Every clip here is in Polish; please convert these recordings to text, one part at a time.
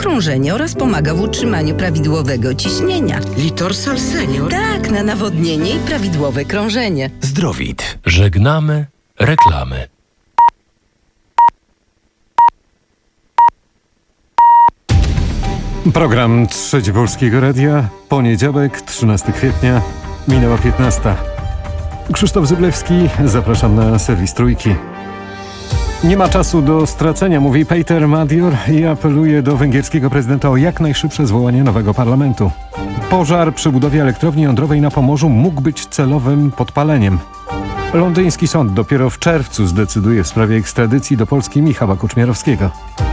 krążenie oraz pomaga w utrzymaniu prawidłowego ciśnienia. Litorsal Senior? Tak, na nawodnienie i prawidłowe krążenie. Zdrowit. Żegnamy reklamy. Program Trzeci Polskiego Radia, poniedziałek, 13 kwietnia, minęła 15. Krzysztof Zyblewski, zapraszam na serwis Trójki. Nie ma czasu do stracenia, mówi Peter Madior i apeluje do węgierskiego prezydenta o jak najszybsze zwołanie nowego parlamentu. Pożar przy budowie elektrowni jądrowej na Pomorzu mógł być celowym podpaleniem. Londyński sąd dopiero w czerwcu zdecyduje w sprawie ekstradycji do Polski Michała Kuczmierowskiego.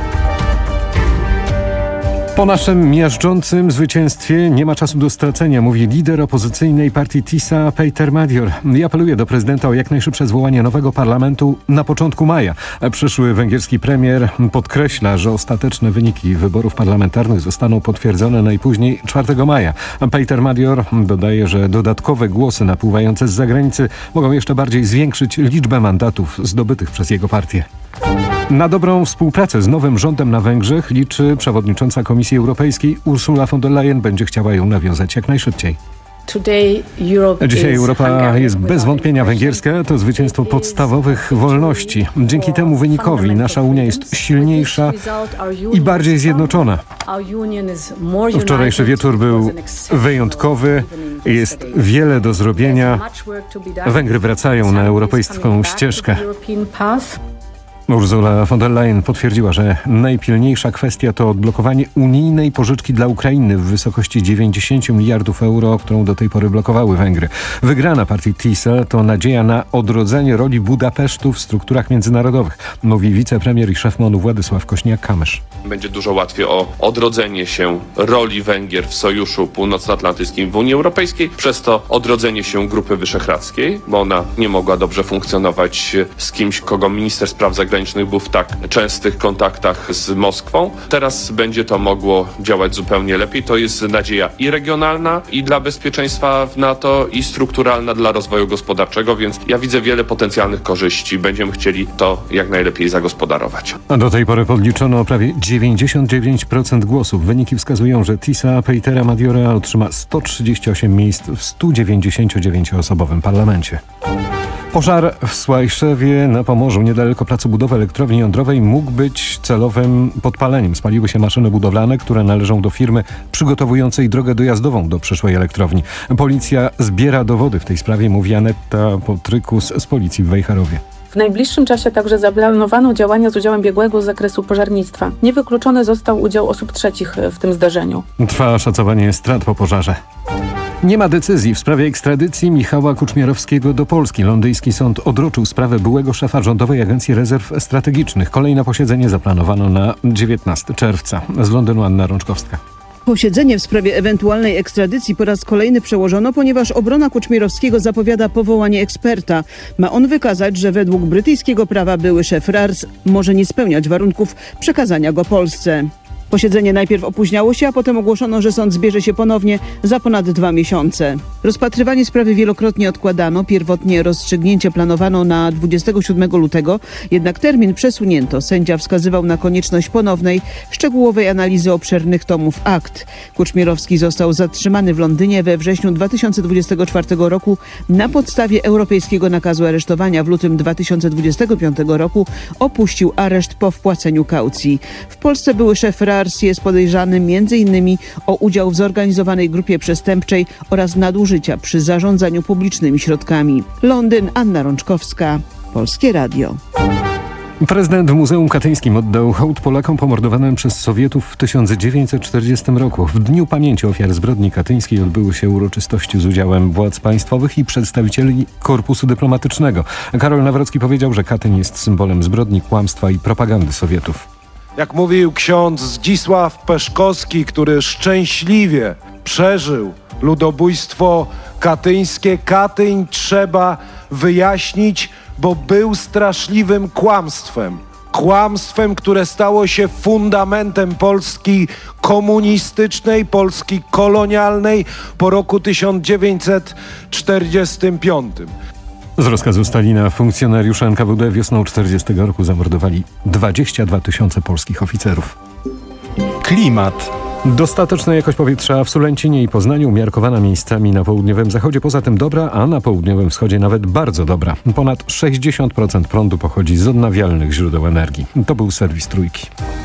Po naszym miażdżącym zwycięstwie nie ma czasu do stracenia, mówi lider opozycyjnej partii TISA Peter Madior i apeluje do prezydenta o jak najszybsze zwołanie nowego parlamentu na początku maja. Przyszły węgierski premier podkreśla, że ostateczne wyniki wyborów parlamentarnych zostaną potwierdzone najpóźniej 4 maja. Peter Madior dodaje, że dodatkowe głosy napływające z zagranicy mogą jeszcze bardziej zwiększyć liczbę mandatów zdobytych przez jego partię. Na dobrą współpracę z nowym rządem na Węgrzech liczy przewodnicząca Komisji Europejskiej Ursula von der Leyen. Będzie chciała ją nawiązać jak najszybciej. Dzisiaj Europa jest bez wątpienia węgierska. To zwycięstwo podstawowych wolności. Dzięki temu wynikowi nasza Unia jest silniejsza i bardziej zjednoczona. Wczorajszy wieczór był wyjątkowy. Jest wiele do zrobienia. Węgry wracają na europejską ścieżkę. Ursula von der Leyen potwierdziła, że najpilniejsza kwestia to odblokowanie unijnej pożyczki dla Ukrainy w wysokości 90 miliardów euro, którą do tej pory blokowały Węgry. Wygrana partii TISA to nadzieja na odrodzenie roli Budapesztu w strukturach międzynarodowych, mówi wicepremier i szef MON-u Władysław Kośniak-Kamysz. Będzie dużo łatwiej o odrodzenie się roli Węgier w Sojuszu Północnoatlantyckim w Unii Europejskiej, przez to odrodzenie się Grupy Wyszehradzkiej, bo ona nie mogła dobrze funkcjonować z kimś, kogo minister spraw zagranicznych był w tak częstych kontaktach z Moskwą. Teraz będzie to mogło działać zupełnie lepiej. To jest nadzieja i regionalna, i dla bezpieczeństwa w NATO, i strukturalna dla rozwoju gospodarczego, więc ja widzę wiele potencjalnych korzyści. Będziemy chcieli to jak najlepiej zagospodarować. A do tej pory podliczono prawie 99% głosów. Wyniki wskazują, że TISA Petera Madiora otrzyma 138 miejsc w 199-osobowym parlamencie. Pożar w Słajszewie na Pomorzu, niedaleko placu budowy elektrowni jądrowej, mógł być celowym podpaleniem. Spaliły się maszyny budowlane, które należą do firmy przygotowującej drogę dojazdową do przyszłej elektrowni. Policja zbiera dowody w tej sprawie, mówi Aneta Potrykus z policji w Wejherowie. W najbliższym czasie także zaplanowano działania z udziałem biegłego z zakresu pożarnictwa. Niewykluczony został udział osób trzecich w tym zdarzeniu. Trwa szacowanie strat po pożarze. Nie ma decyzji w sprawie ekstradycji Michała Kuczmierowskiego do Polski. Londyński sąd odroczył sprawę byłego szefa Rządowej Agencji Rezerw Strategicznych. Kolejne posiedzenie zaplanowano na 19 czerwca. Z Londynu Anna Rączkowska. Posiedzenie w sprawie ewentualnej ekstradycji po raz kolejny przełożono, ponieważ obrona Kuczmierowskiego zapowiada powołanie eksperta. Ma on wykazać, że według brytyjskiego prawa były szef RARS może nie spełniać warunków przekazania go Polsce. Posiedzenie najpierw opóźniało się, a potem ogłoszono, że sąd zbierze się ponownie za ponad 2 miesiące. Rozpatrywanie sprawy wielokrotnie odkładano. Pierwotnie rozstrzygnięcie planowano na 27 lutego, jednak termin przesunięto. Sędzia wskazywał na konieczność ponownej, szczegółowej analizy obszernych tomów akt. Kuczmierowski został zatrzymany w Londynie we wrześniu 2024 roku na podstawie europejskiego nakazu aresztowania. W lutym 2025 roku opuścił areszt po wpłaceniu kaucji. W Polsce były szef RARS jest podejrzany m.in. o udział w zorganizowanej grupie przestępczej oraz nadużycia przy zarządzaniu publicznymi środkami. Londyn, Anna Rączkowska, Polskie Radio. Prezydent w Muzeum Katyńskim oddał hołd Polakom pomordowanym przez Sowietów w 1940 roku. W Dniu Pamięci Ofiar Zbrodni Katyńskiej odbyły się uroczystości z udziałem władz państwowych i przedstawicieli korpusu dyplomatycznego. Karol Nawrocki powiedział, że Katyń jest symbolem zbrodni, kłamstwa i propagandy Sowietów. Jak mówił ksiądz Zdzisław Peszkowski, który szczęśliwie przeżył ludobójstwo katyńskie, Katyń trzeba wyjaśnić, bo był straszliwym kłamstwem. Kłamstwem, które stało się fundamentem Polski komunistycznej, Polski kolonialnej po roku 1945. Z rozkazu Stalina funkcjonariusze NKWD wiosną 1940 roku zamordowali 22 000 polskich oficerów. Klimat. Dostateczna jakość powietrza w Sulęcinie i Poznaniu, umiarkowana miejscami na południowym zachodzie, poza tym dobra, a na południowym wschodzie nawet bardzo dobra. Ponad 60% prądu pochodzi z odnawialnych źródeł energii. To był serwis Trójki.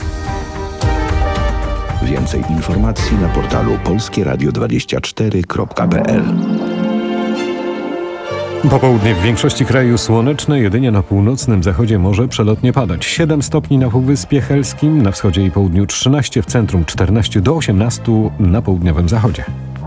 Więcej informacji na portalu polskieradio24.pl. Popołudnie w większości kraju słoneczne, jedynie na północnym zachodzie może przelotnie padać. 7 stopni na Półwyspie Helskim, na wschodzie i południu 13, w centrum 14 do 18 na południowym zachodzie.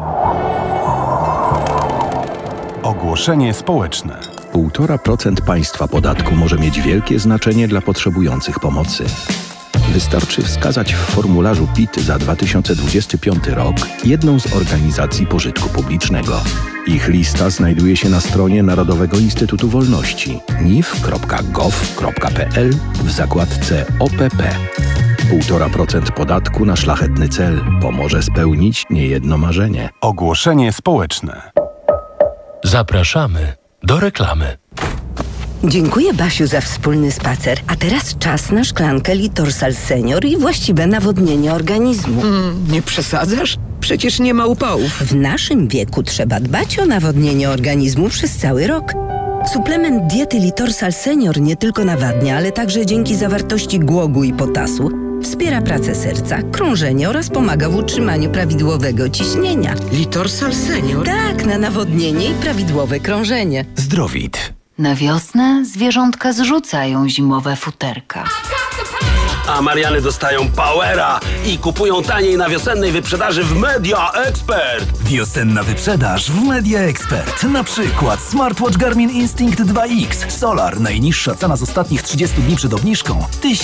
Ogłoszenie społeczne. 1,5% państwa podatku może mieć wielkie znaczenie dla potrzebujących pomocy. Wystarczy wskazać w formularzu PIT za 2025 rok jedną z organizacji pożytku publicznego. Ich lista znajduje się na stronie Narodowego Instytutu Wolności nif.gov.pl w zakładce OPP. 1,5% podatku na szlachetny cel pomoże spełnić niejedno marzenie. Ogłoszenie społeczne. Zapraszamy do reklamy. Dziękuję, Basiu, za wspólny spacer. A teraz czas na szklankę Litorsal Senior i właściwe nawodnienie organizmu. Nie przesadzasz? Przecież nie ma upałów. W naszym wieku trzeba dbać o nawodnienie organizmu przez cały rok. Suplement diety Litorsal Senior nie tylko nawadnia, ale także dzięki zawartości głogu i potasu wspiera pracę serca, krążenie oraz pomaga w utrzymaniu prawidłowego ciśnienia. Litorsal Senior? Tak, na nawodnienie i prawidłowe krążenie. Zdrowit. Na wiosnę zwierzątka zrzucają zimowe futerka. A Mariany dostają powera i kupują taniej na wiosennej wyprzedaży w Media Expert. Wiosenna wyprzedaż w Media Expert. Na przykład smartwatch Garmin Instinct 2X Solar. Najniższa cena z ostatnich 30 dni przed obniżką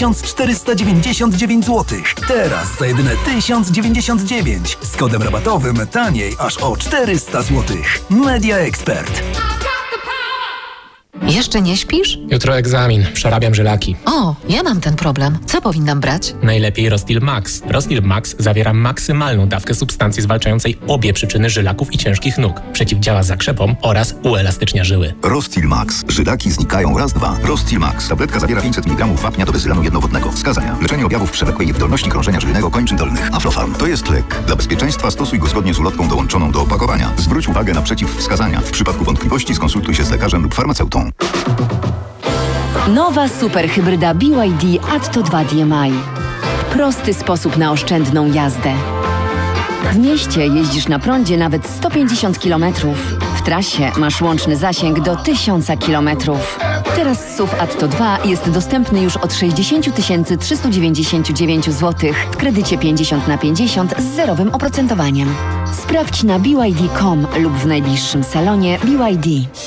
1499 zł. Teraz za jedyne 1099. Z kodem rabatowym taniej aż o 400 zł. Media Expert. Jeszcze nie śpisz? Jutro egzamin, przerabiam żylaki. O, ja mam ten problem. Co powinnam brać? Najlepiej Rostil Max. Rostil Max zawiera maksymalną dawkę substancji zwalczającej obie przyczyny żylaków i ciężkich nóg. Przeciwdziała zakrzepom oraz uelastycznia żyły. Rostil Max. Żylaki znikają raz, dwa. Rostil Max. Tabletka zawiera 500 mg wapnia do bezylanu jednowodnego. Wskazania. Leczenie objawów przewlekłej niewydolności krążenia żylnego kończyn dolnych. Aflofarm. To jest lek. Dla bezpieczeństwa stosuj go zgodnie z ulotką dołączoną do opakowania. Zwróć uwagę na przeciwwskazania. W przypadku wątpliwości skonsultuj się z lekarzem lub farmaceutą. Nowa superhybryda BYD Atto 2 DMI. Prosty sposób na oszczędną jazdę. W mieście jeździsz na prądzie nawet 150 km. W trasie masz łączny zasięg do 1000 km. Teraz SUV Atto 2 jest dostępny już od 60 399 zł w kredycie 50/50 z zerowym oprocentowaniem. Sprawdź na BYD.com lub w najbliższym salonie BYD.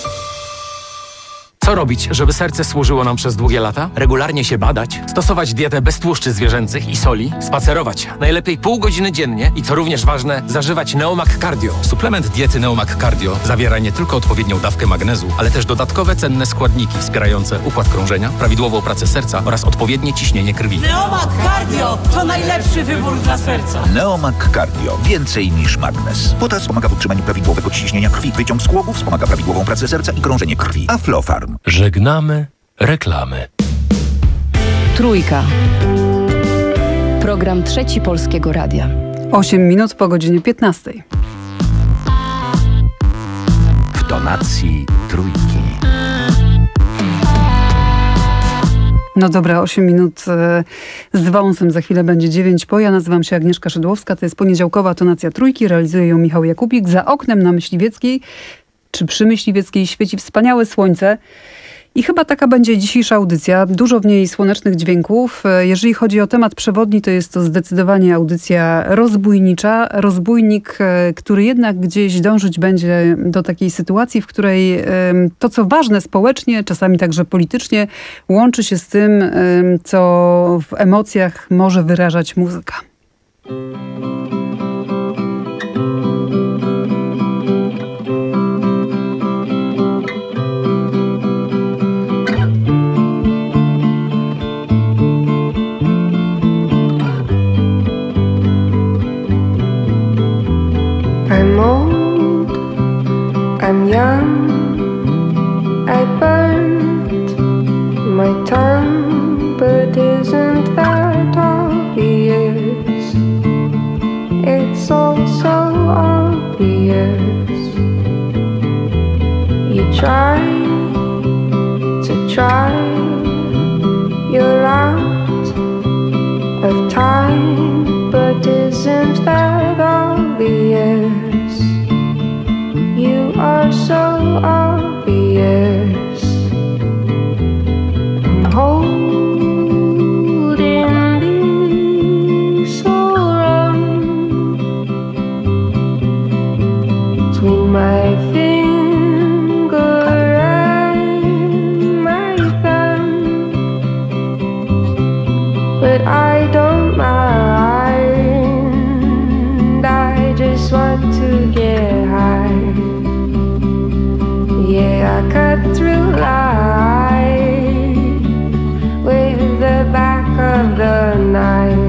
Co robić, żeby serce służyło nam przez długie lata? Regularnie się badać, stosować dietę bez tłuszczy zwierzęcych i soli, spacerować najlepiej pół godziny dziennie i co również ważne, zażywać Neomag Cardio. Suplement diety Neomag Cardio zawiera nie tylko odpowiednią dawkę magnezu, ale też dodatkowe cenne składniki wspierające układ krążenia, prawidłową pracę serca oraz odpowiednie ciśnienie krwi. Neomag Cardio to najlepszy wybór dla serca. Neomag Cardio. Więcej niż magnez. Potas wspomaga w utrzymaniu prawidłowego ciśnienia krwi. Wyciąg z kłogów wspomaga prawidłową pracę serca i krążenie krwi. Aflofarm. Żegnamy reklamy. Trójka. Program Trzeci Polskiego Radia. 8 minut po godzinie 15. W tonacji Trójki. No dobra, 8 minut z wąsem, za chwilę będzie 9 po. Ja nazywam się Agnieszka Szydłowska, to jest poniedziałkowa tonacja Trójki, realizuje ją Michał Jakubik. Za oknem na Myśliwieckiej, czy przy Myśliwieckiej świeci wspaniałe słońce. I chyba taka będzie dzisiejsza audycja. Dużo w niej słonecznych dźwięków. Jeżeli chodzi o temat przewodni, to jest to zdecydowanie audycja rozbójnicza. Rozbójnik, który jednak gdzieś dążyć będzie do takiej sytuacji, w której to, co ważne społecznie, czasami także politycznie, łączy się z tym, co w emocjach może wyrażać muzyka. I'm old, I'm young, I burned my tongue, but isn't that obvious? it's all so obvious. You try to try, you're out of time, but isn't that obvious? You are so obvious. I'm holding these so wrong between my finger and my thumb, but I don't mind. I just want to get high. Yeah, I cut through life with the back of the knife.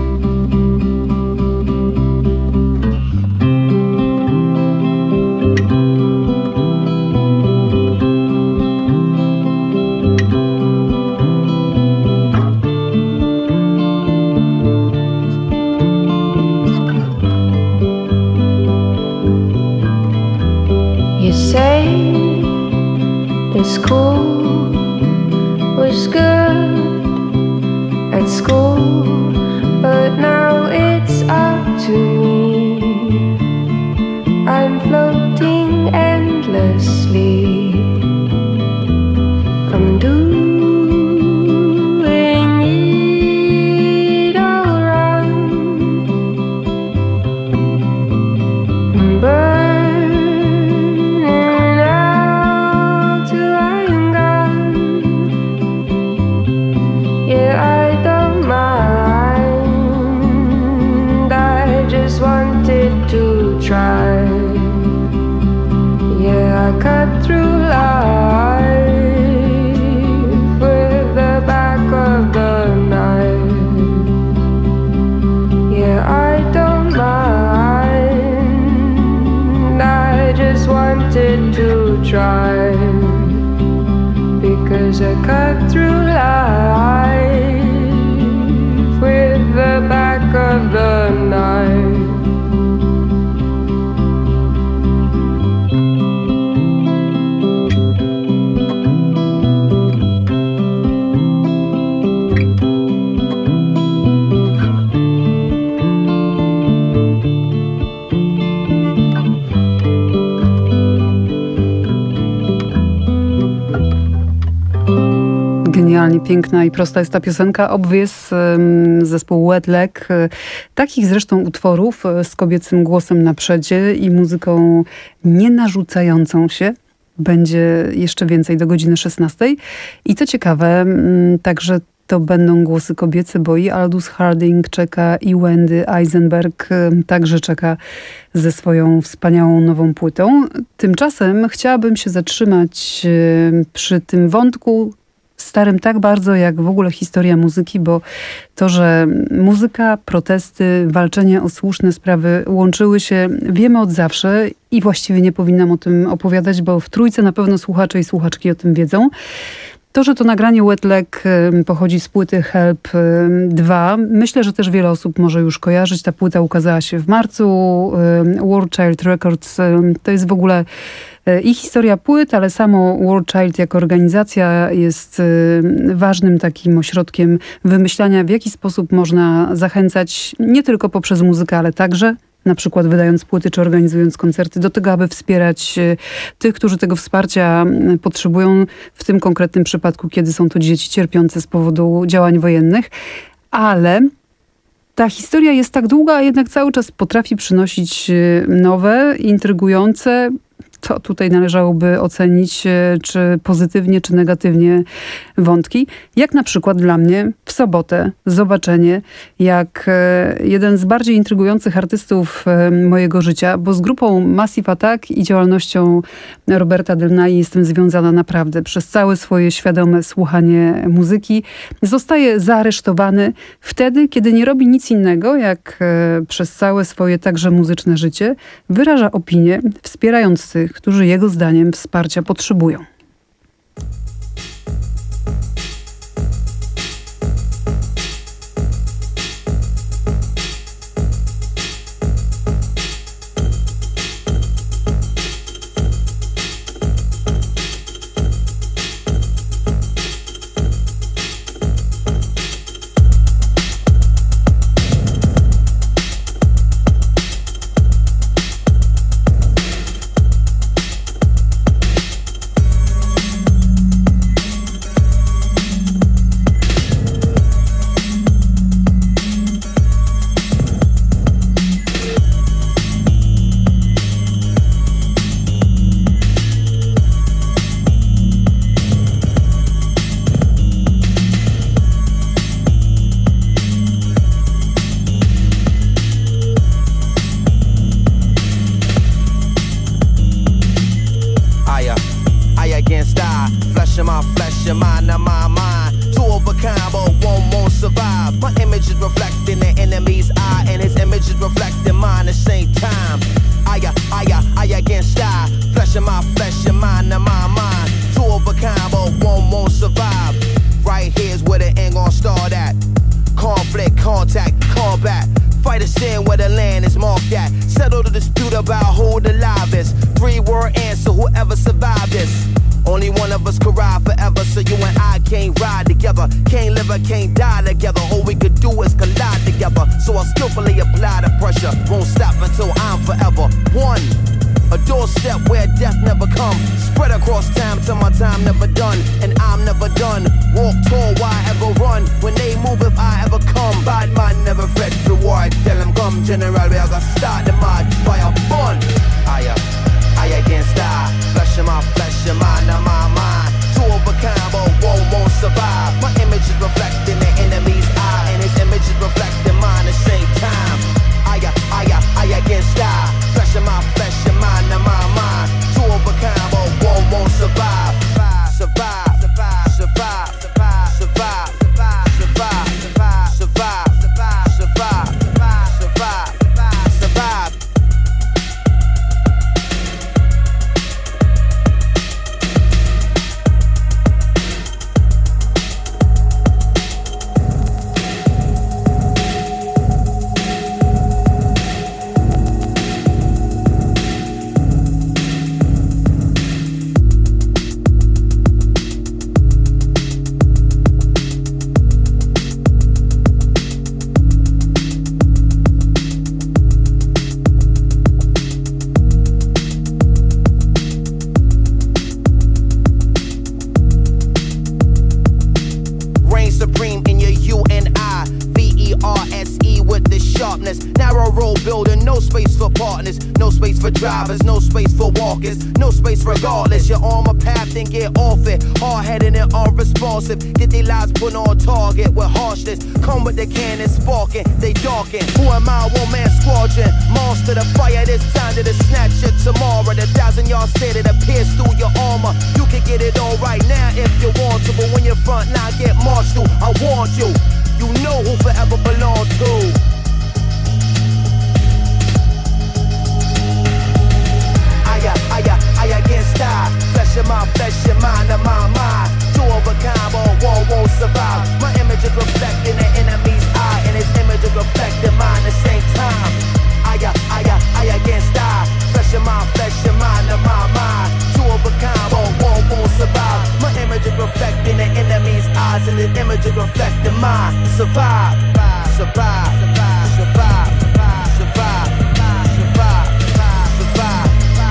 You say the school was good at school, but now it's up to me. I'm floating endlessly. I'm doing it all wrong. I'm burning out till I'm gone. Yeah, I don't mind. I just wanted to try. Yeah, I cut through life with the back of the knife. Yeah, I don't mind. I just wanted to try, because I cut through life with the back of the knife. Genialnie piękna i prosta jest ta piosenka. Obvious, zespół Wet Leg. Takich zresztą utworów z kobiecym głosem na przedzie i muzyką nie narzucającą się będzie jeszcze więcej do godziny 16. I co ciekawe, także to będą głosy kobiece, bo i Aldous Harding czeka, i Wendy Eisenberg także czeka ze swoją wspaniałą nową płytą. Tymczasem chciałabym się zatrzymać przy tym wątku starym tak bardzo jak w ogóle historia muzyki, bo to, że muzyka, protesty, walczenie o słuszne sprawy łączyły się, wiemy od zawsze i właściwie nie powinnam o tym opowiadać, bo w Trójce na pewno słuchacze i słuchaczki o tym wiedzą. To, że to nagranie Wet Leg pochodzi z płyty Help 2, myślę, że też wiele osób może już kojarzyć. Ta płyta ukazała się w marcu. War Child Records to jest w ogóle i historia płyt, ale samo War Child jako organizacja jest ważnym takim ośrodkiem wymyślania, w jaki sposób można zachęcać nie tylko poprzez muzykę, ale także na przykład wydając płyty czy organizując koncerty, do tego, aby wspierać tych, którzy tego wsparcia potrzebują, w tym konkretnym przypadku, kiedy są to dzieci cierpiące z powodu działań wojennych. Ale ta historia jest tak długa, a jednak cały czas potrafi przynosić nowe, intrygujące. To tutaj należałoby ocenić, czy pozytywnie, czy negatywnie wątki. Jak na przykład dla mnie w sobotę zobaczenie, jak jeden z bardziej intrygujących artystów mojego życia, bo z grupą Massive Attack i działalnością Roberta Del Nai jestem związana naprawdę przez całe swoje świadome słuchanie muzyki, zostaje zaaresztowany wtedy, kiedy nie robi nic innego, jak przez całe swoje także muzyczne życie wyraża opinię, wspierając tych, którzy jego zdaniem wsparcia potrzebują. about who the livest. 3-word answer, whoever survived this. Only one of us could ride forever, so you and I can't ride together. Can't live or can't die together. All we could do is collide together. So I skillfully apply the pressure. Won't stop until I'm forever one. A doorstep where death never come. Spread across time till my time never done. And I'm never done. Walk tall, why ever run? When they move, if I ever come. Bad man never fetch reward. Tell them come, general, we are gonna start the march. Fire fun. I against die. Flesh in my flesh, your mind in my mind. Two of a kind, but one won't survive. My image is reflecting the enemy's eye, and his image is reflecting mine at the same time. I against die. Flesh in my flesh, your mind in my mind. Two of a kind, but one won't survive. Survive. Survive. Survive. Survive. Survive. Survive. Survive. Survive. Survive. Survive. Survive. Supreme in your U and I, VERSE with the sharpness. Narrow road building, no space for partners, no space for drivers, no space for walkers, no space regardless. You're on my path, then get off it. Hard-headed and unresponsive, get their lives put on target with harshness. Come with the cannon sparking, they darken. Who am I? One-man squadron, monster the fire. This time to the snatch it tomorrow. The 1,000-yard stay that appears through your armor. You can get it all right now if you want to, but when your front line get marched through, I warned you. You know who forever belong to. I against die. Flesh in my flesh, your mind in my mind. Two of a kind, but one won't survive. My image is reflecting the enemy's eye, and his image is reflecting mine at the same time. I against die. Flesh in my flesh, your mind in my mind. Two of a kind, but one won't survive. My image is reflecting the enemy's eyes, and his image is reflecting mine. Survive. Survive. Survive. Survive. Survive. Survive. Survive.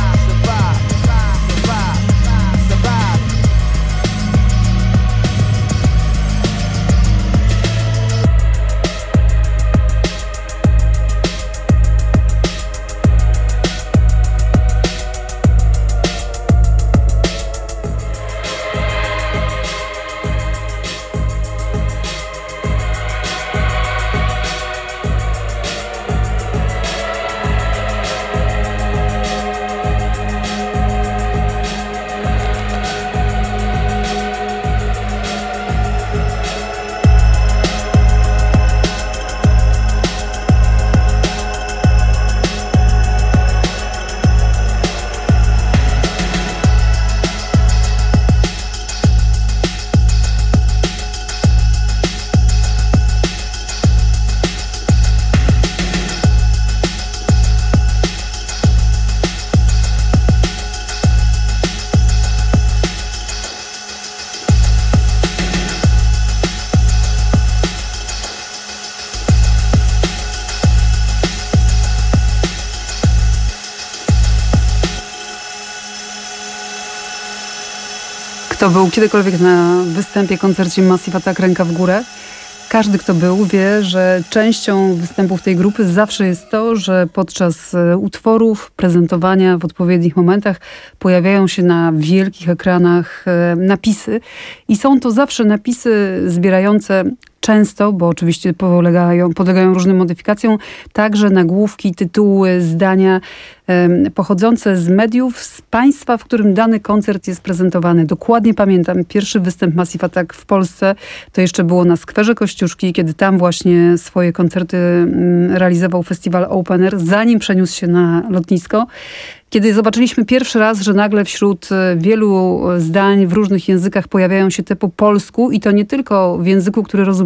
Kto był kiedykolwiek na występie, koncercie Massive Attack, ręka w górę? Każdy, kto był, wie, że częścią występów tej grupy zawsze jest to, że podczas utworów, prezentowania w odpowiednich momentach pojawiają się na wielkich ekranach napisy. I są to zawsze napisy zbierające często, bo oczywiście podlegają różnym modyfikacjom, także nagłówki, tytuły, zdania pochodzące z mediów, z państwa, w którym dany koncert jest prezentowany. Dokładnie pamiętam pierwszy występ Massive Attack w Polsce. To jeszcze było na Skwerze Kościuszki, kiedy tam właśnie swoje koncerty realizował festiwal Open Air, zanim przeniósł się na lotnisko. Kiedy zobaczyliśmy pierwszy raz, że nagle wśród wielu zdań w różnych językach pojawiają się te po polsku i to nie tylko w języku, który rozumiemy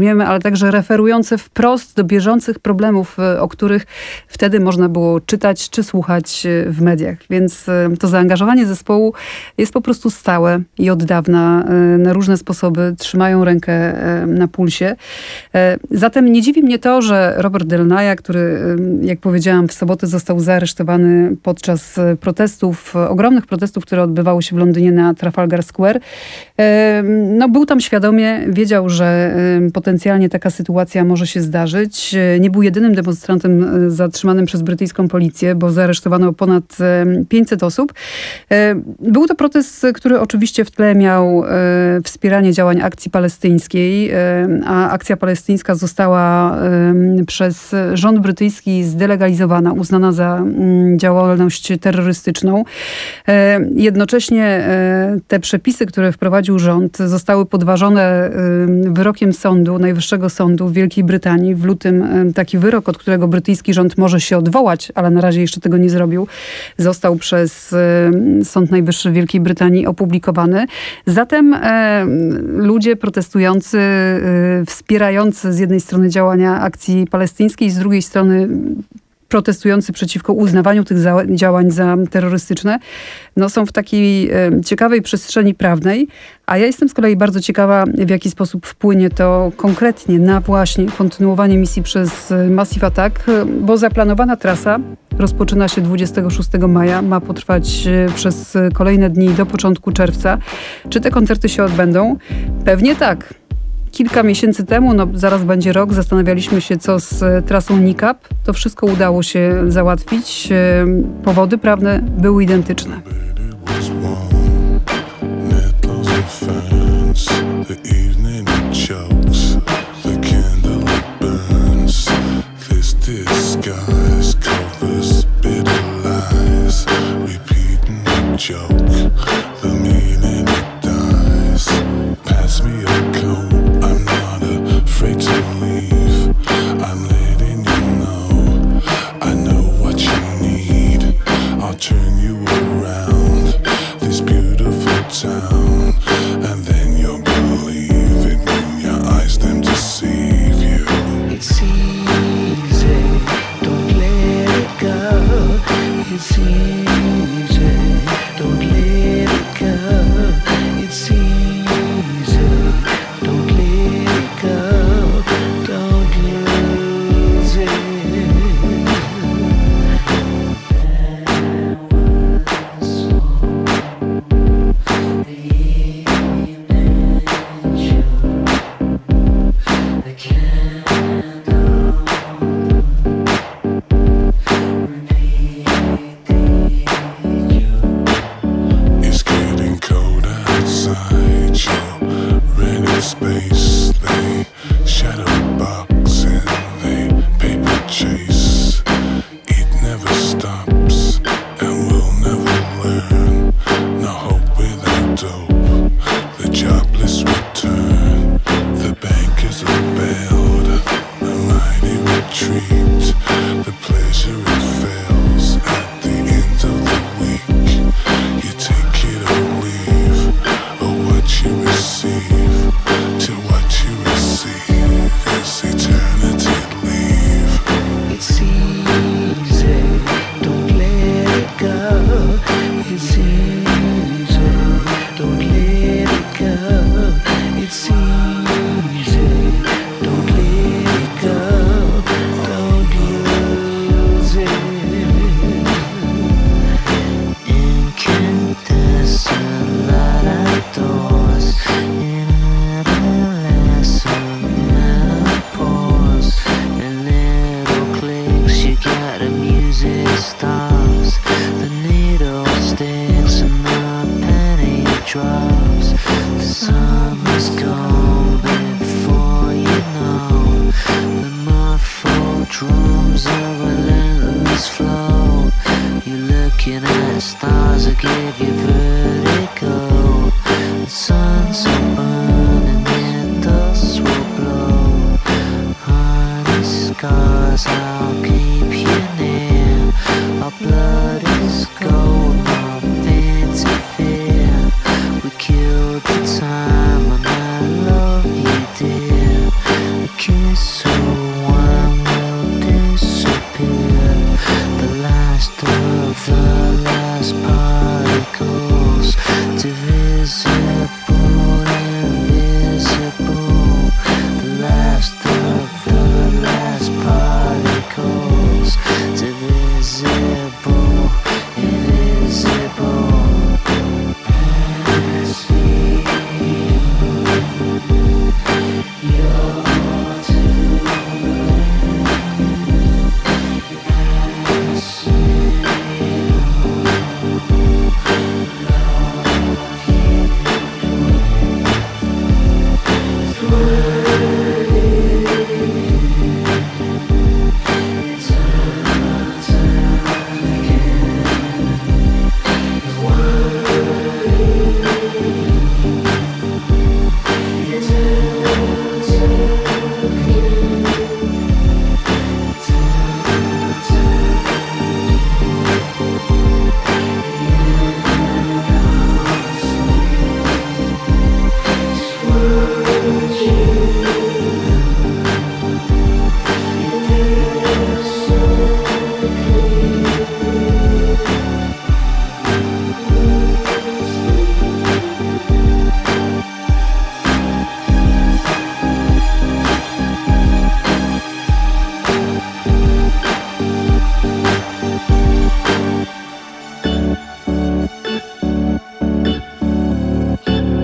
rozumiemy, ale także referujące wprost do bieżących problemów, o których wtedy można było czytać czy słuchać w mediach. Więc to zaangażowanie zespołu jest po prostu stałe i od dawna na różne sposoby trzymają rękę na pulsie. Zatem nie dziwi mnie to, że Robert Del Naja, który, jak powiedziałam, w sobotę został zaaresztowany podczas protestów, ogromnych protestów, które odbywały się w Londynie na Trafalgar Square. No, był tam świadomie, wiedział, że potencjalnie taka sytuacja może się zdarzyć. Nie był jedynym demonstrantem zatrzymanym przez brytyjską policję, bo zaaresztowano ponad 500 osób. Był to protest, który oczywiście w tle miał wspieranie działań akcji palestyńskiej, a akcja palestyńska została przez rząd brytyjski zdelegalizowana, uznana za działalność terrorystyczną. Jednocześnie te przepisy, które wprowadził rząd, zostały podważone wyrokiem sądu, Najwyższego Sądu w Wielkiej Brytanii. W lutym taki wyrok, od którego brytyjski rząd może się odwołać, ale na razie jeszcze tego nie zrobił, został przez Sąd Najwyższy w Wielkiej Brytanii opublikowany. Zatem ludzie protestujący, wspierający z jednej strony działania akcji palestyńskiej, z drugiej strony protestujący przeciwko uznawaniu tych działań za terrorystyczne, no są w takiej ciekawej przestrzeni prawnej, a ja jestem z kolei bardzo ciekawa, w jaki sposób wpłynie to konkretnie na właśnie kontynuowanie misji przez Massive Attack, bo zaplanowana trasa rozpoczyna się 26 maja, ma potrwać przez kolejne dni do początku czerwca. Czy te koncerty się odbędą? Pewnie tak. Kilka miesięcy temu, no zaraz będzie rok, zastanawialiśmy się, co z trasą NICAP. To wszystko udało się załatwić. Powody prawne były identyczne.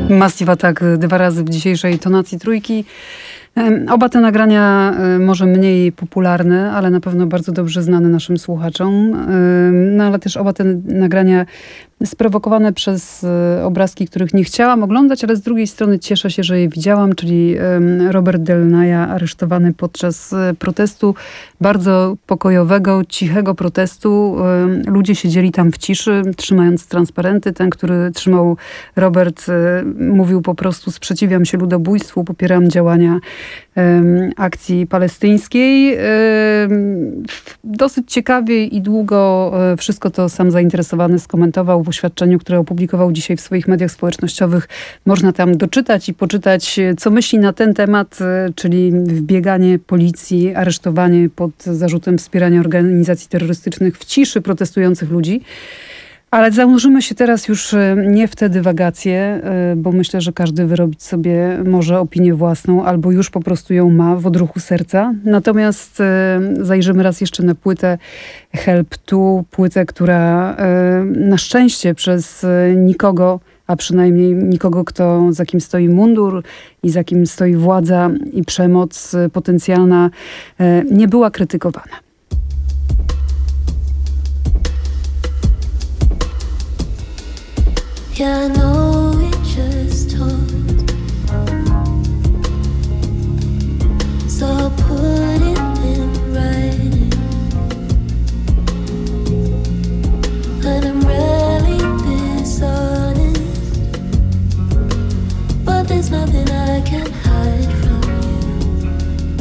Massive Attack 2 razy w dzisiejszej tonacji trójki. Oba te nagrania może mniej popularne, ale na pewno bardzo dobrze znane naszym słuchaczom. No ale też oba te nagrania sprowokowane przez obrazki, których nie chciałam oglądać, ale z drugiej strony cieszę się, że je widziałam, czyli Robert Del Naja aresztowany podczas protestu, bardzo pokojowego, cichego protestu. Ludzie siedzieli tam w ciszy, trzymając transparenty. Ten, który trzymał Robert, mówił po prostu: sprzeciwiam się ludobójstwu, popieram działania akcji palestyńskiej. Dosyć ciekawie i długo wszystko to sam zainteresowany skomentował w oświadczeniu, które opublikował dzisiaj w swoich mediach społecznościowych. Można tam doczytać i poczytać, co myśli na ten temat, czyli wbieganie policji, aresztowanie pod zarzutem wspierania organizacji terrorystycznych w ciszy protestujących ludzi. Ale zanurzymy się teraz już nie w te dywagacje, bo myślę, że każdy wyrobić sobie może opinię własną, albo już po prostu ją ma w odruchu serca. Natomiast zajrzymy raz jeszcze na płytę Help II, płytę, która na szczęście przez nikogo, a przynajmniej nikogo, za kim stoi mundur i za kim stoi władza i przemoc potencjalna, nie była krytykowana. Yeah, I know we just talked, so I'll put it in writing. And I'm really dishonest, but there's nothing I can hide from you.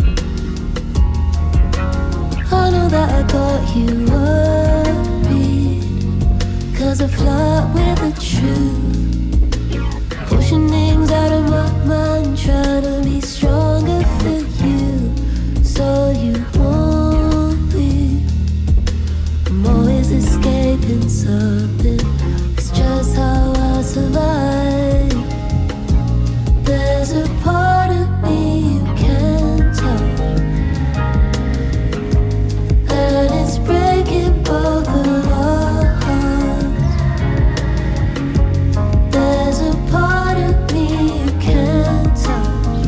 I know that I got you worried, 'cause I flirt with the truth. Pushing names out of my mind, trying to be stronger for you, so you won't leave. I'm always escaping something, it's just how I survive. There's a part of me you can't touch, and it's breaking both of our hearts. There's a part of me you can't touch,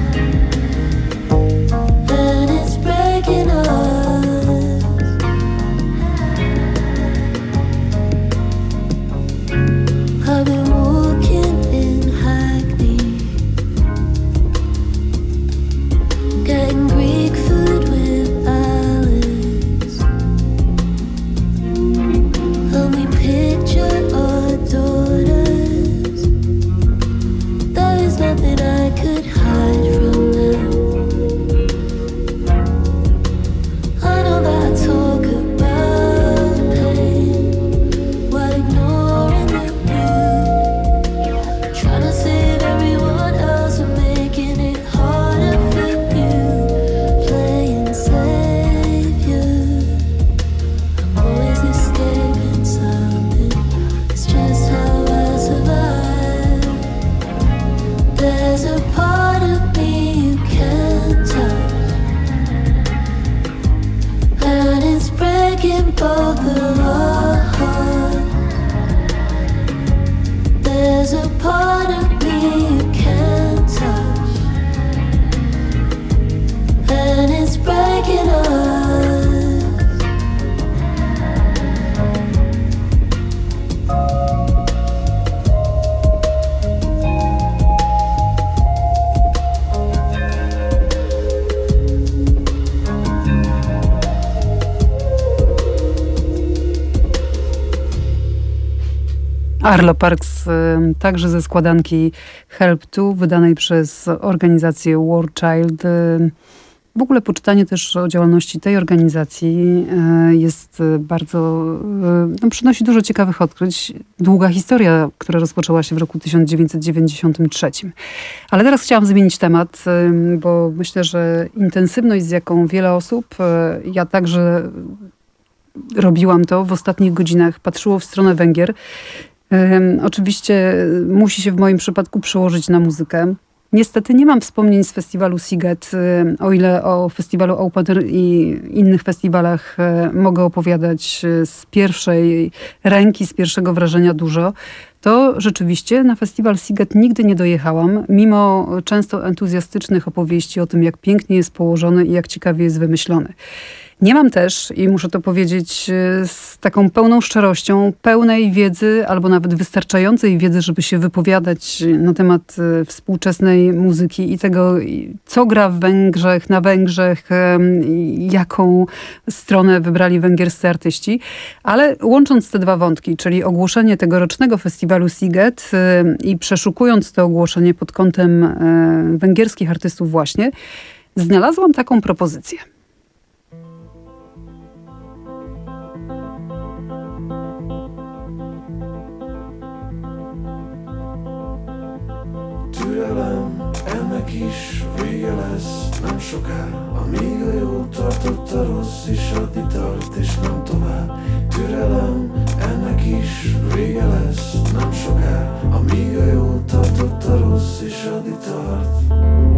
and it's breaking us. I've been walking in Hackney, getting Greek food with Alex, and we picture our daughters. There is nothing I could hide from them. I know that I talk about pain while ignoring the root, trying to save everyone else and making it harder for you, playing savior. I'm always escaping something, it's just how I survive. There's a part of me you can't touch, and it's breaking both of our hearts. There's a part of me you can't touch, and it's breaking us. Arlo Parks, także ze składanki Help II, wydanej przez organizację War Child. W ogóle poczytanie też o działalności tej organizacji jest bardzo, przynosi dużo ciekawych odkryć. Długa historia, która rozpoczęła się w roku 1993. Ale teraz chciałam zmienić temat, bo myślę, że intensywność, z jaką wiele osób, ja także robiłam to w ostatnich godzinach, patrzyło w stronę Węgier. Oczywiście musi się w moim przypadku przełożyć na muzykę. Niestety nie mam wspomnień z festiwalu Sziget, o ile o festiwalu Open Air i innych festiwalach mogę opowiadać z pierwszej ręki, z pierwszego wrażenia dużo. To rzeczywiście na festiwal Sziget nigdy nie dojechałam, mimo często entuzjastycznych opowieści o tym, jak pięknie jest położony i jak ciekawie jest wymyślony. Nie mam też, i muszę to powiedzieć z taką pełną szczerością, pełnej wiedzy albo nawet wystarczającej wiedzy, żeby się wypowiadać na temat współczesnej muzyki i tego, co gra w Węgrzech, na Węgrzech, jaką stronę wybrali węgierscy artyści. Ale łącząc te dwa wątki, czyli ogłoszenie tegorocznego festiwalu Sziget i przeszukując to ogłoszenie pod kątem węgierskich artystów właśnie, znalazłam taką propozycję. Türelem, ennek is vége lesz nem soká. Amíg a jó tartott, a rossz is adni tart, és nem tovább. Türelem, ennek is vége lesz nem soká. Amíg a jó tartott, a rossz is adni tart.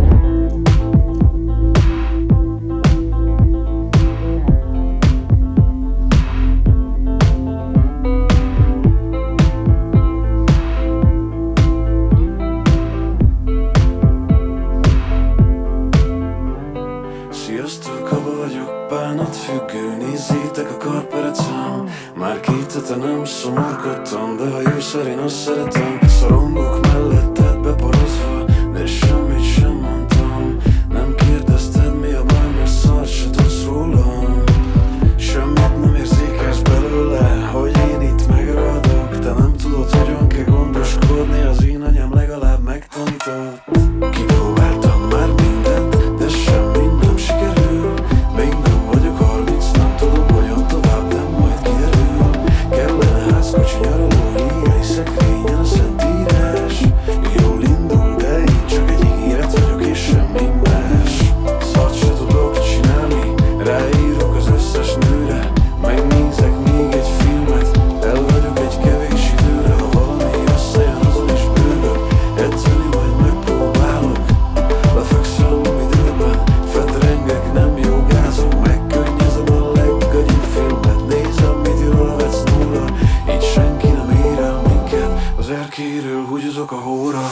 Bánatfüggő, nézzétek a karperecem. Már 2 hete nem szomorkodtam, de ha jössz el, én azt szeretem. Szorongok melletted beporozva, de semmit sem mondtam. Nem kérdezted, mi a baj, mert szart se tudsz rólam. Semmit nem érzékelsz belőle, hogy én itt megragadok. Te nem tudod, hogyan kell gondoskodni, az én anyám legalább megtanított. Kipróbáltam már mindent, de semmi nem sikerül. Még nem vagyok 30, nem tudom, hogyan tovább, nem majd kiderül. Kellene házkocsi, nyaraló, híjai szekrényen a szentírás. Jól indul, de én csak egy ígéret vagyok és semmi más. Szart se tudok csinálni, ráírok az összes nőre. Megnézek még egy filmet, el vagyok egy kevés időre. Ha valami összejön, azon is bőgök, edzeni majd megpróbálok. Lefekszem időben, fetrengek, nem jogázok. Megkönnyezem a leggagyibb filmet, nézem, mit róla vetsz nulla. Így senki nem ér el minket, az erkéről húgyozok a hóra.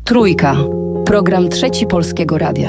Trójka. Program Trzeci Polskiego Radia.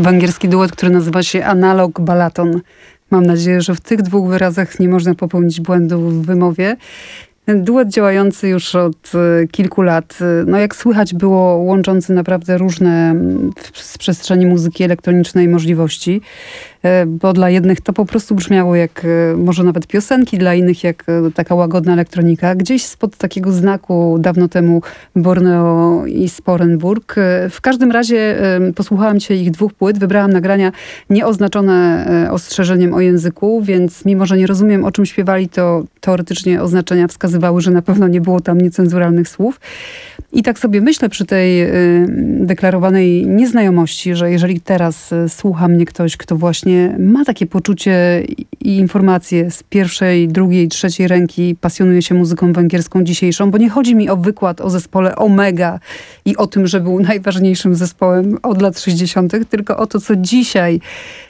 węgierski duet, który nazywa się Analog Balaton. Mam nadzieję, że w tych dwóch wyrazach nie można popełnić błędu w wymowie. Duet działający już od kilku lat. No jak słychać było łączący naprawdę różne z przestrzeni muzyki elektronicznej możliwości, bo dla jednych to po prostu brzmiało jak może nawet piosenki, dla innych jak taka łagodna elektronika. Gdzieś spod takiego znaku dawno temu Borneo i Sporenburg. W każdym razie posłuchałam dzisiaj ich dwóch płyt, wybrałam nagrania nieoznaczone ostrzeżeniem o języku, więc mimo, że nie rozumiem o czym śpiewali, to teoretycznie oznaczenia wskazywały, że na pewno nie było tam niecenzuralnych słów. I tak sobie myślę przy tej deklarowanej nieznajomości, że jeżeli teraz słucha mnie ktoś, kto właśnie ma takie poczucie i informacje z pierwszej, drugiej, trzeciej ręki, pasjonuje się muzyką węgierską dzisiejszą, bo nie chodzi mi o wykład o zespole Omega i o tym, że był najważniejszym zespołem od lat 60., tylko o to, co dzisiaj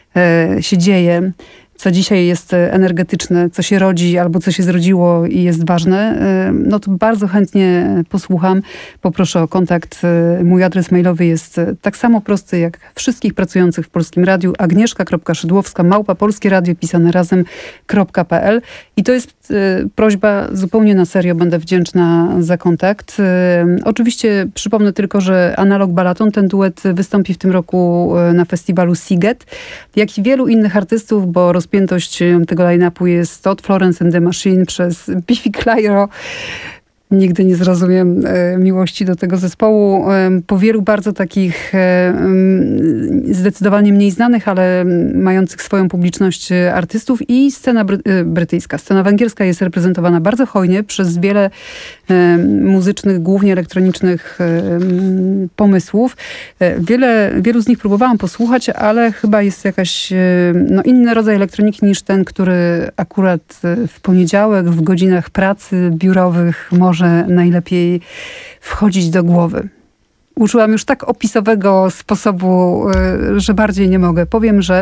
się dzieje, co dzisiaj jest energetyczne, co się rodzi albo co się zrodziło i jest ważne, no to bardzo chętnie posłucham. Poproszę o kontakt. Mój adres mailowy jest tak samo prosty jak wszystkich pracujących w Polskim Radiu. Agnieszka.Szydłowska@polskieradio pisane razem.pl. I to jest prośba zupełnie na serio. Będę wdzięczna za kontakt. Oczywiście przypomnę tylko, że Analog Balaton, ten duet wystąpi w tym roku na festiwalu Sziget, jak i wielu innych artystów, bo rozpiętość tego line-upu jest Todd Florence and the Machine przez Biffy Clyro. Nigdy nie zrozumiem miłości do tego zespołu. Po wielu bardzo takich zdecydowanie mniej znanych, ale mających swoją publiczność artystów i scena brytyjska. Scena węgierska jest reprezentowana bardzo hojnie przez wiele muzycznych, głównie elektronicznych pomysłów. Wielu z nich próbowałam posłuchać, ale chyba jest jakaś inny rodzaj elektroniki niż ten, który akurat w poniedziałek w godzinach pracy biurowych może najlepiej wchodzić do głowy. Użyłam już tak opisowego sposobu, że bardziej nie mogę. Powiem, że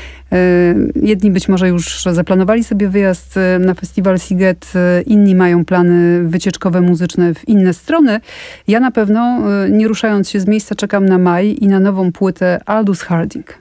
jedni być może już zaplanowali sobie wyjazd na festiwal Sziget, inni mają plany wycieczkowe muzyczne w inne strony. Ja na pewno, nie ruszając się z miejsca, czekam na maj i na nową płytę Aldous Harding.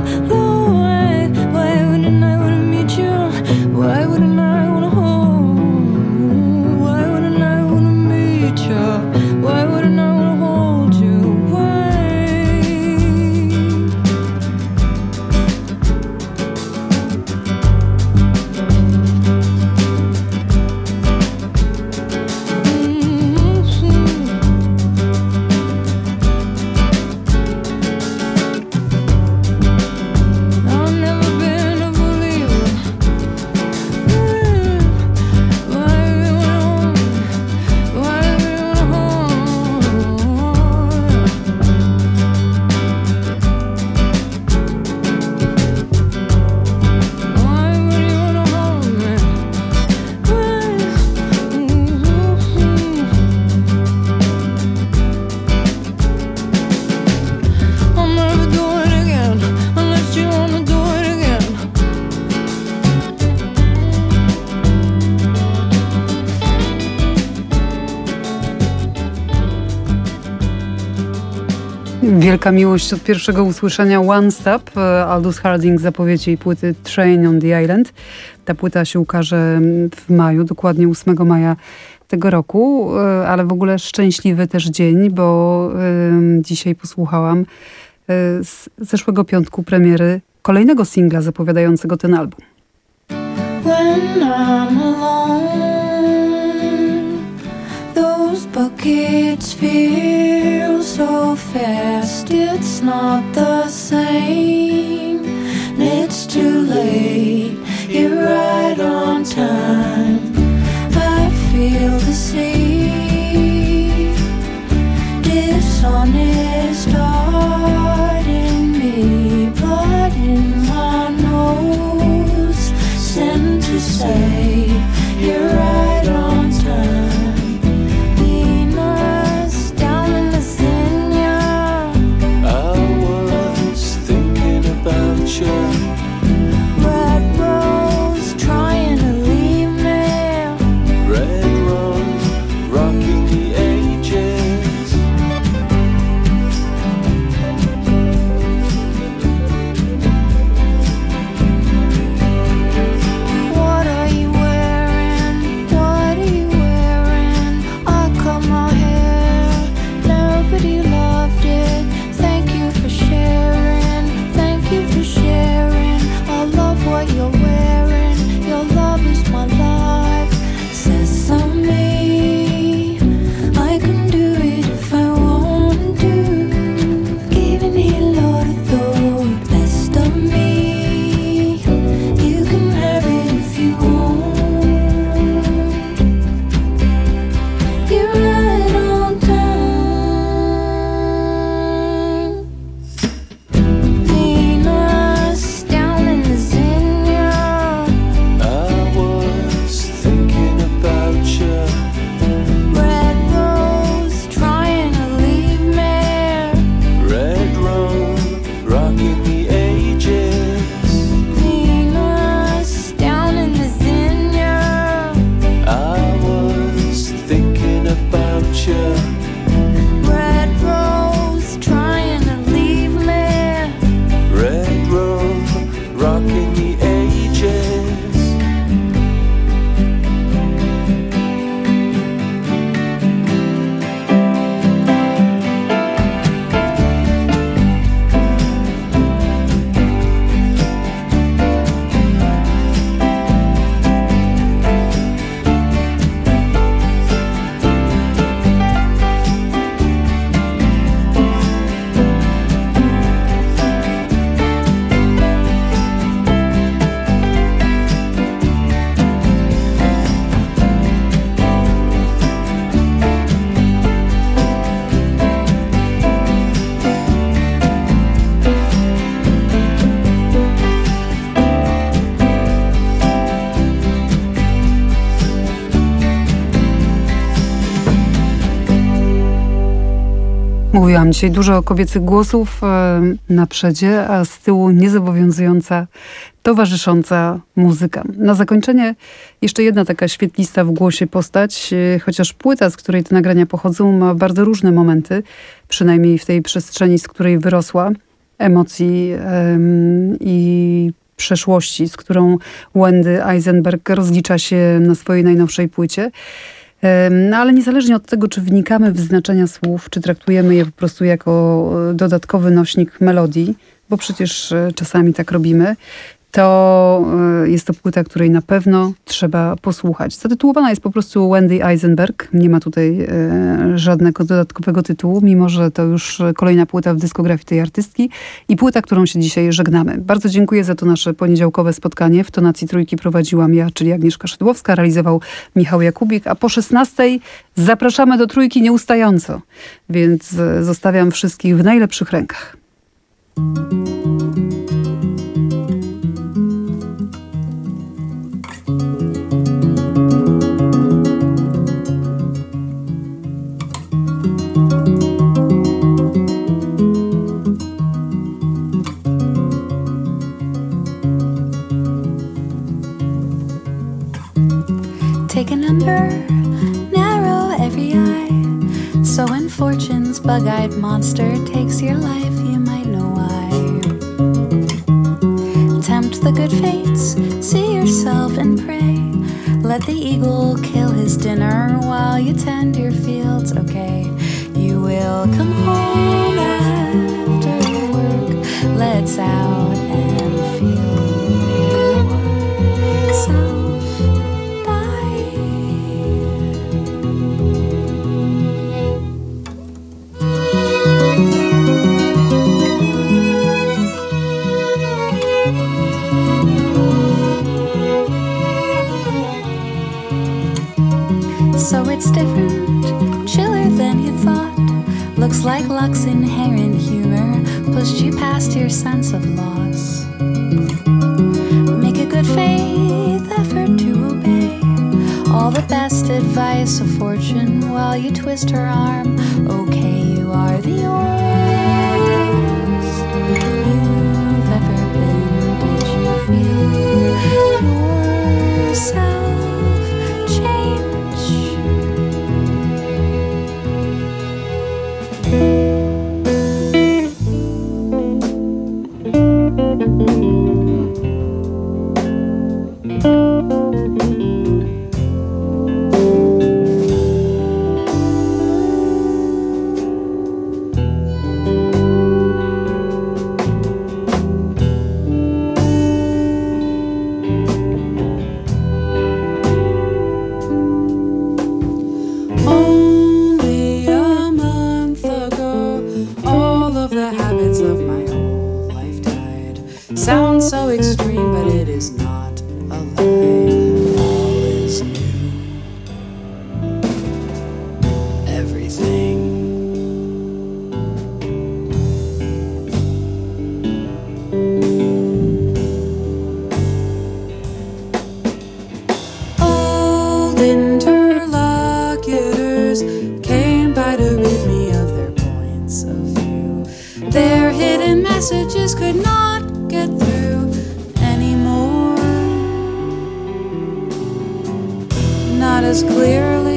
Why wouldn't I wanna hold? Wielka miłość od pierwszego usłyszenia One Stop. Aldous Harding zapowiedź jej płyty Train on the Island. Ta płyta się ukaże w maju, dokładnie 8 maja tego roku, ale w ogóle szczęśliwy też dzień, bo dzisiaj posłuchałam z zeszłego piątku premiery kolejnego singla zapowiadającego ten album. When I'm alone, those buckets fill so fast, it's not the same. It's too late, you're right on time. I feel the sea, dishonest heart in me, blood in my nose, sent to say you're right on time. Venus down in the Senya, I was thinking about you. red rose trying to leave me, Red run, rocking the ages. what are you wearing? What are you wearing? I cut my hair, nobody loved it. Thank you for sharing, thank you for sharing. I love what you're wearing, your love is my life. Sesame, I can do it if I want to. Giving it a lot of thought, best of me. You can have it if you want. You're right on time. Venus down in the Xenia, I was thinking about you. red rose trying to leave me, Red run, rocking the ages. Venus down in the Xenia, I was thinking about you. red rose trying to leave me. Red run, rocking the ages. Mówiłam dzisiaj dużo kobiecych głosów na przedzie, a z tyłu niezobowiązująca, towarzysząca muzyka. Na zakończenie jeszcze jedna taka świetlista w głosie postać, chociaż płyta, z której te nagrania pochodzą, ma bardzo różne momenty, przynajmniej w tej przestrzeni, z której wyrosła, emocji i przeszłości, z którą Wendy Eisenberg rozlicza się na swojej najnowszej płycie. No ale niezależnie od tego, czy wnikamy w znaczenia słów, czy traktujemy je po prostu jako dodatkowy nośnik melodii, bo przecież czasami tak robimy, to jest to płyta, której na pewno trzeba posłuchać. Zatytułowana jest po prostu Wendy Eisenberg. Nie ma tutaj żadnego dodatkowego tytułu, mimo że to już kolejna płyta w dyskografii tej artystki i płyta, którą się dzisiaj żegnamy. Bardzo dziękuję za to nasze poniedziałkowe spotkanie. W Tonacji Trójki prowadziłam ja, czyli Agnieszka Szydłowska, realizował Michał Jakubik, a po 16:00 zapraszamy do Trójki nieustająco, więc zostawiam wszystkich w najlepszych rękach. Take a number, narrow every eye, So when fortune's bug-eyed monster takes your life, you might know why. Tempt the good fates, see yourself and pray. Let the eagle kill his dinner while you tend your fields, okay? You will come home after work, let's out and feel yourself die. So it's different, chiller than you thought. Looks like luck's inherent humor pushed you past your sense of loss. Make a good faith effort to obey all the best advice of fortune while you twist her arm. Okay, you are the oldest you've ever been. Did you feel yourself change? Only a month ago, all of the habits of my whole life died. Sounds so extreme, but it is not a lie. All is new. Everything. Old interlocutors came by to rid me of their points of view. Their hidden messages could not get through anymore. Not as clearly.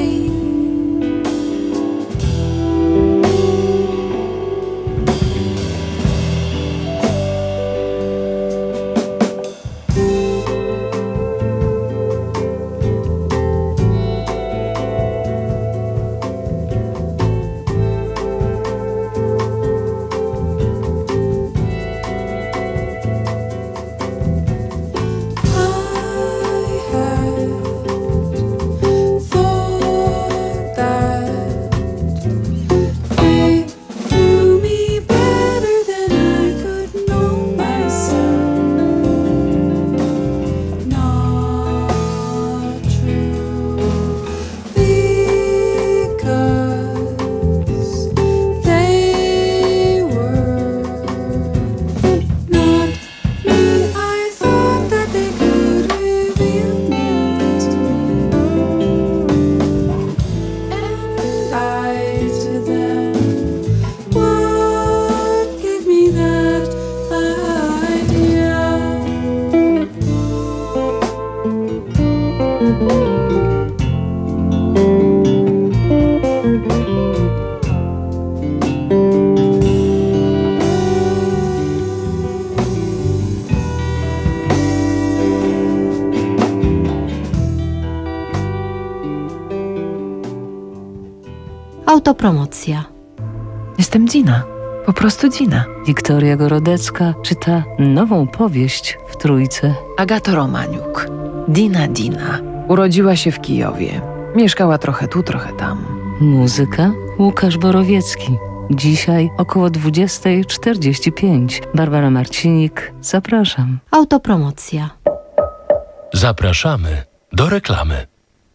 Autopromocja. Jestem Dina. Po prostu Dina. Wiktoria Gorodecka czyta nową powieść w Trójce. Agato Romaniuk. Dina. Urodziła się w Kijowie. Mieszkała trochę tu, trochę tam. Muzyka Łukasz Borowiecki. Dzisiaj około 20:45. Barbara Marcinik. Zapraszam. Autopromocja. Zapraszamy do reklamy.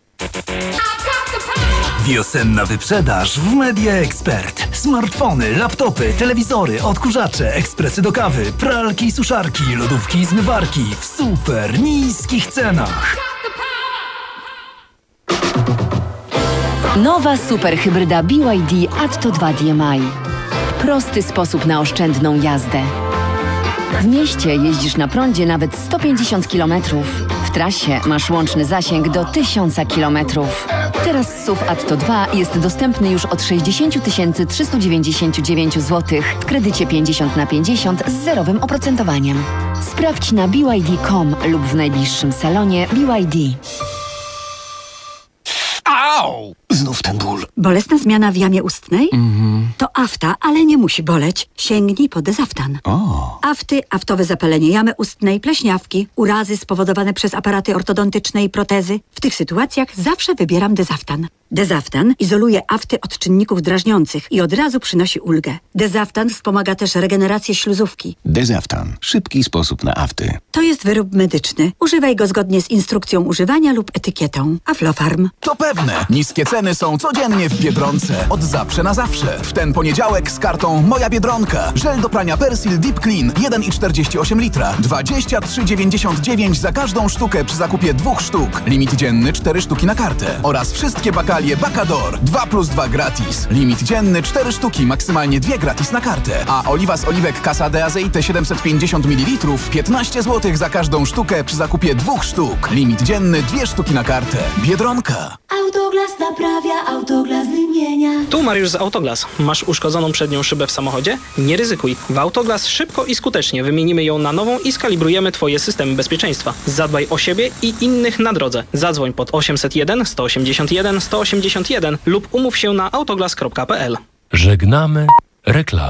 Wiosenna wyprzedaż w Media Expert. Smartfony, laptopy, telewizory, odkurzacze, ekspresy do kawy, pralki i suszarki, lodówki i zmywarki w super niskich cenach. Nowa superhybryda BYD Atto 2 DMI. Prosty sposób na oszczędną jazdę. W mieście jeździsz na prądzie nawet 150 km. W trasie masz łączny zasięg do 1000 km. Teraz SUV Atto 2 jest dostępny już od 60 399 zł w kredycie 50/50 z zerowym oprocentowaniem. Sprawdź na BYD.com lub w najbliższym salonie BYD. Au! Znów ten ból. Bolesna zmiana w jamie ustnej? To afta, ale nie musi boleć. Sięgnij po Dezaftan. Afty, aftowe zapalenie jamy ustnej, pleśniawki, urazy spowodowane przez aparaty ortodontyczne i protezy. W tych sytuacjach zawsze wybieram Dezaftan. Dezaftan izoluje afty od czynników drażniących i od razu przynosi ulgę. Dezaftan wspomaga też regenerację śluzówki. Dezaftan. Szybki sposób na afty. To jest wyrób medyczny. Używaj go zgodnie z instrukcją używania lub etykietą. Aflofarm. To pewne. Niskie ceny są codziennie w Biedronce. Od zawsze na zawsze. W ten poniedziałek z kartą Moja Biedronka. Żel do prania Persil Deep Clean 1,48 litra. 23,99 za każdą sztukę przy zakupie 2 sztuk. Limit dzienny 4 sztuki na kartę. Oraz wszystkie bakalie Bacador. 2+2 gratis. Limit dzienny 4 sztuki, maksymalnie 2 gratis na kartę. A oliwa z oliwek Casa de Aceite 750 ml 15 zł za każdą sztukę przy zakupie 2 sztuk. Limit dzienny 2 sztuki na kartę. Biedronka. Autoglas naprawia, Autoglas wymienia. Tu Mariusz z Autoglas. Masz uszkodzoną przednią szybę w samochodzie? Nie ryzykuj. W Autoglas szybko i skutecznie wymienimy ją na nową i skalibrujemy Twoje systemy bezpieczeństwa. Zadbaj o siebie i innych na drodze. Zadzwoń pod 801 181 181 lub umów się na autoglas.pl. Żegnamy reklamy.